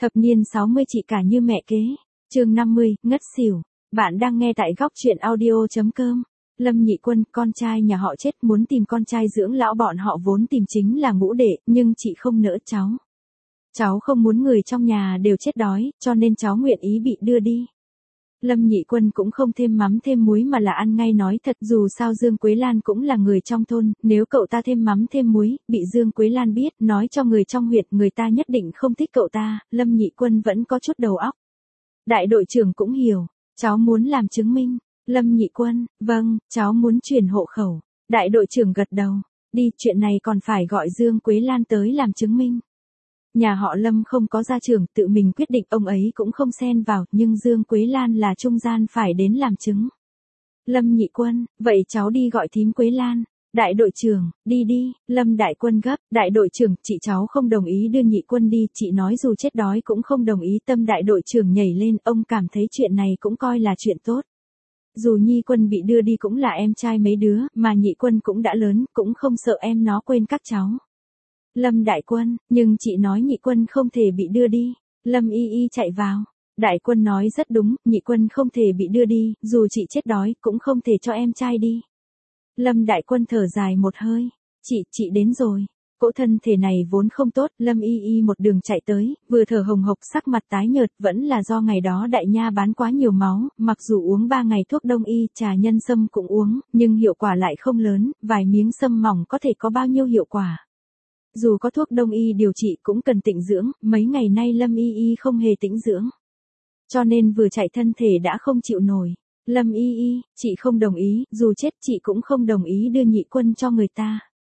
Thập niên 60 chị cả như mẹ kế. Chương 50, ngất xỉu. Bạn đang nghe tại góc truyện audio.com. Lâm Nhị Quân, con trai nhà họ chết, muốn tìm con trai dưỡng lão, bọn họ vốn tìm chính là ngũ đệ, nhưng chị không nỡ cháu. Cháu không muốn người trong nhà đều chết đói, cho nên cháu nguyện ý bị đưa đi. Lâm Nhị Quân cũng không thêm mắm thêm muối mà là ăn ngay nói thật, dù sao Dương Quế Lan cũng là người trong thôn, nếu cậu ta thêm mắm thêm muối, bị Dương Quế Lan biết, nói cho người trong huyện, người ta nhất định không thích cậu ta. Lâm Nhị Quân vẫn có chút đầu óc. Đại đội trưởng cũng hiểu, cháu muốn làm chứng minh. Lâm Nhị Quân, vâng, cháu muốn chuyển hộ khẩu. Đại đội trưởng gật đầu, đi, chuyện này còn phải gọi Dương Quế Lan tới làm chứng minh. Nhà họ Lâm không có gia trưởng, tự mình quyết định, ông ấy cũng không xen vào, nhưng Dương Quế Lan là trung gian phải đến làm chứng. Lâm Nhị Quân, vậy cháu đi gọi thím Quế Lan. Đại đội trưởng, đi đi. Lâm Đại Quân gấp, đại đội trưởng, chị cháu không đồng ý đưa Nhị Quân đi, chị nói dù chết đói cũng không đồng ý. Tâm đại đội trưởng nhảy lên, ông cảm thấy chuyện này cũng coi là chuyện tốt. Dù Nhi Quân bị đưa đi cũng là em trai mấy đứa, mà Nhị Quân cũng đã lớn, cũng không sợ em nó quên các cháu. Lâm Đại Quân, nhưng chị nói Nhị Quân không thể bị đưa đi. Lâm Y Y chạy vào. Đại Quân nói rất đúng, Nhị Quân không thể bị đưa đi, dù chị chết đói, cũng không thể cho em trai đi. Lâm Đại Quân thở dài một hơi. Chị đến rồi. Cỗ thân thể này vốn không tốt, Lâm Y Y một đường chạy tới, vừa thở hồng hộc, sắc mặt tái nhợt, vẫn là do ngày đó đại nha bán quá nhiều máu, mặc dù uống 3 ngày thuốc đông y, trà nhân sâm cũng uống, nhưng hiệu quả lại không lớn, vài miếng sâm mỏng có thể có bao nhiêu hiệu quả. Dù có thuốc đông y điều trị cũng cần tĩnh dưỡng, mấy ngày nay Lâm Y Y không hề tĩnh dưỡng. Cho nên vừa chạy thân thể đã không chịu nổi. Lâm Y Y, chị không đồng ý, dù chết chị cũng không đồng ý đưa Nhị Quân cho người ta.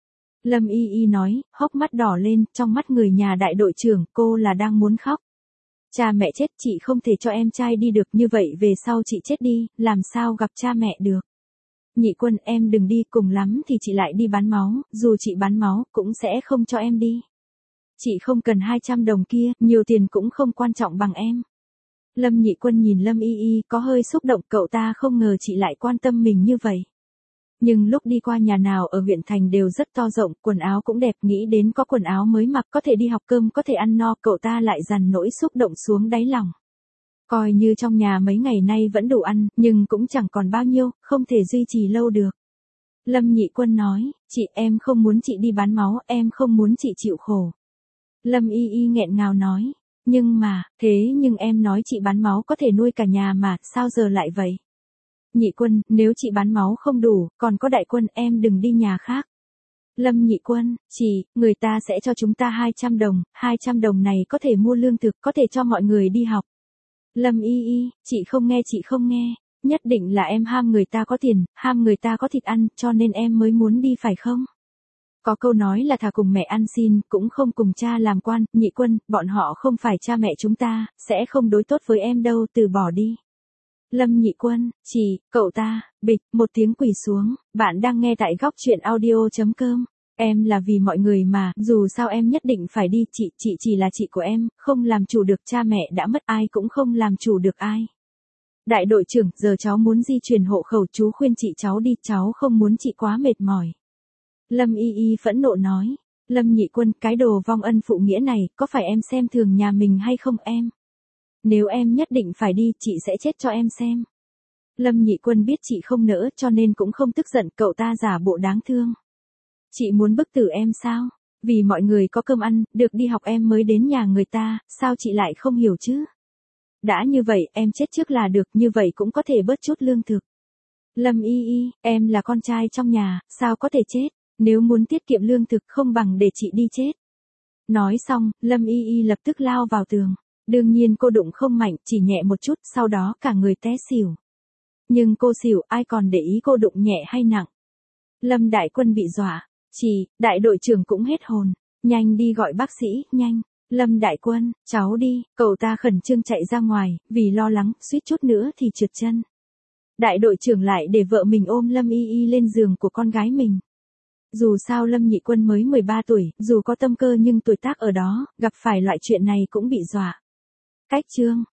Lâm Y Y nói, hốc mắt đỏ lên, trong mắt người nhà đại đội trưởng, cô là đang muốn khóc. Cha mẹ chết, chị không thể cho em trai đi được, như vậy về sau chị chết đi, làm sao gặp cha mẹ được. Nhị Quân, em đừng đi, cùng lắm thì chị lại đi bán máu, dù chị bán máu, cũng sẽ không cho em đi. Chị không cần 200 đồng kia, nhiều tiền cũng không quan trọng bằng em. Lâm Nhị Quân nhìn Lâm Y Y, có hơi xúc động, cậu ta không ngờ chị lại quan tâm mình như vậy. Nhưng lúc đi qua nhà nào ở huyện thành đều rất to rộng, quần áo cũng đẹp, nghĩ đến có quần áo mới mặc, có thể đi học, cơm có thể ăn no, cậu ta lại dằn nỗi xúc động xuống đáy lòng. Coi như trong nhà mấy ngày nay vẫn đủ ăn, nhưng cũng chẳng còn bao nhiêu, không thể duy trì lâu được. Lâm Nhị Quân nói, chị, em không muốn chị đi bán máu, em không muốn chị chịu khổ. Lâm Y Y nghẹn ngào nói, nhưng em nói chị bán máu có thể nuôi cả nhà mà, sao giờ lại vậy? Nhị Quân, nếu chị bán máu không đủ, còn có Đại Quân, em đừng đi nhà khác. Lâm Nhị Quân, người ta sẽ cho chúng ta 200 đồng, 200 đồng này có thể mua lương thực, có thể cho mọi người đi học. Lâm Y Y, chị không nghe, nhất định là em ham người ta có tiền, ham người ta có thịt ăn, cho nên em mới muốn đi phải không? Có câu nói là thà cùng mẹ ăn xin, cũng không cùng cha làm quan. Nhị Quân, bọn họ không phải cha mẹ chúng ta, sẽ không đối tốt với em đâu, từ bỏ đi. Lâm Nhị Quân, cậu ta, bịch, một tiếng quỳ xuống. Bạn đang nghe tại góc truyện audio.com. Em là vì mọi người mà, dù sao em nhất định phải đi, chị chỉ là chị của em, không làm chủ được cha mẹ đã mất, ai cũng không làm chủ được ai. Đại đội trưởng, giờ cháu muốn di chuyển hộ khẩu, chú khuyên chị cháu đi, cháu không muốn chị quá mệt mỏi. Lâm Y Y phẫn nộ nói, Lâm Nhị Quân, cái đồ vong ân phụ nghĩa này, có phải em xem thường nhà mình hay không em? Nếu em nhất định phải đi, chị sẽ chết cho em xem. Lâm Nhị Quân biết chị không nỡ, cho nên cũng không tức giận, cậu ta giả bộ đáng thương. Chị muốn bức tử em sao? Vì mọi người có cơm ăn, được đi học em mới đến nhà người ta, sao chị lại không hiểu chứ? Đã như vậy, em chết trước là được, như vậy cũng có thể bớt chút lương thực. Lâm Y Y, em là con trai trong nhà, sao có thể chết? Nếu muốn tiết kiệm lương thực không bằng để chị đi chết. Nói xong, Lâm Y Y lập tức lao vào tường. Đương nhiên cô đụng không mạnh, chỉ nhẹ một chút, sau đó cả người té xỉu. Nhưng cô xỉu, ai còn để ý cô đụng nhẹ hay nặng. Lâm Đại Quân bị dọa. Đại đội trưởng cũng hết hồn. Nhanh đi gọi bác sĩ, nhanh. Lâm Đại Quân, cháu đi. Cậu ta khẩn trương chạy ra ngoài, vì lo lắng, suýt chút nữa thì trượt chân. Đại đội trưởng lại để vợ mình ôm Lâm Y Y lên giường của con gái mình. Dù sao Lâm Nhị Quân mới 13 tuổi, dù có tâm cơ nhưng tuổi tác ở đó, gặp phải loại chuyện này cũng bị dọa. Cách chương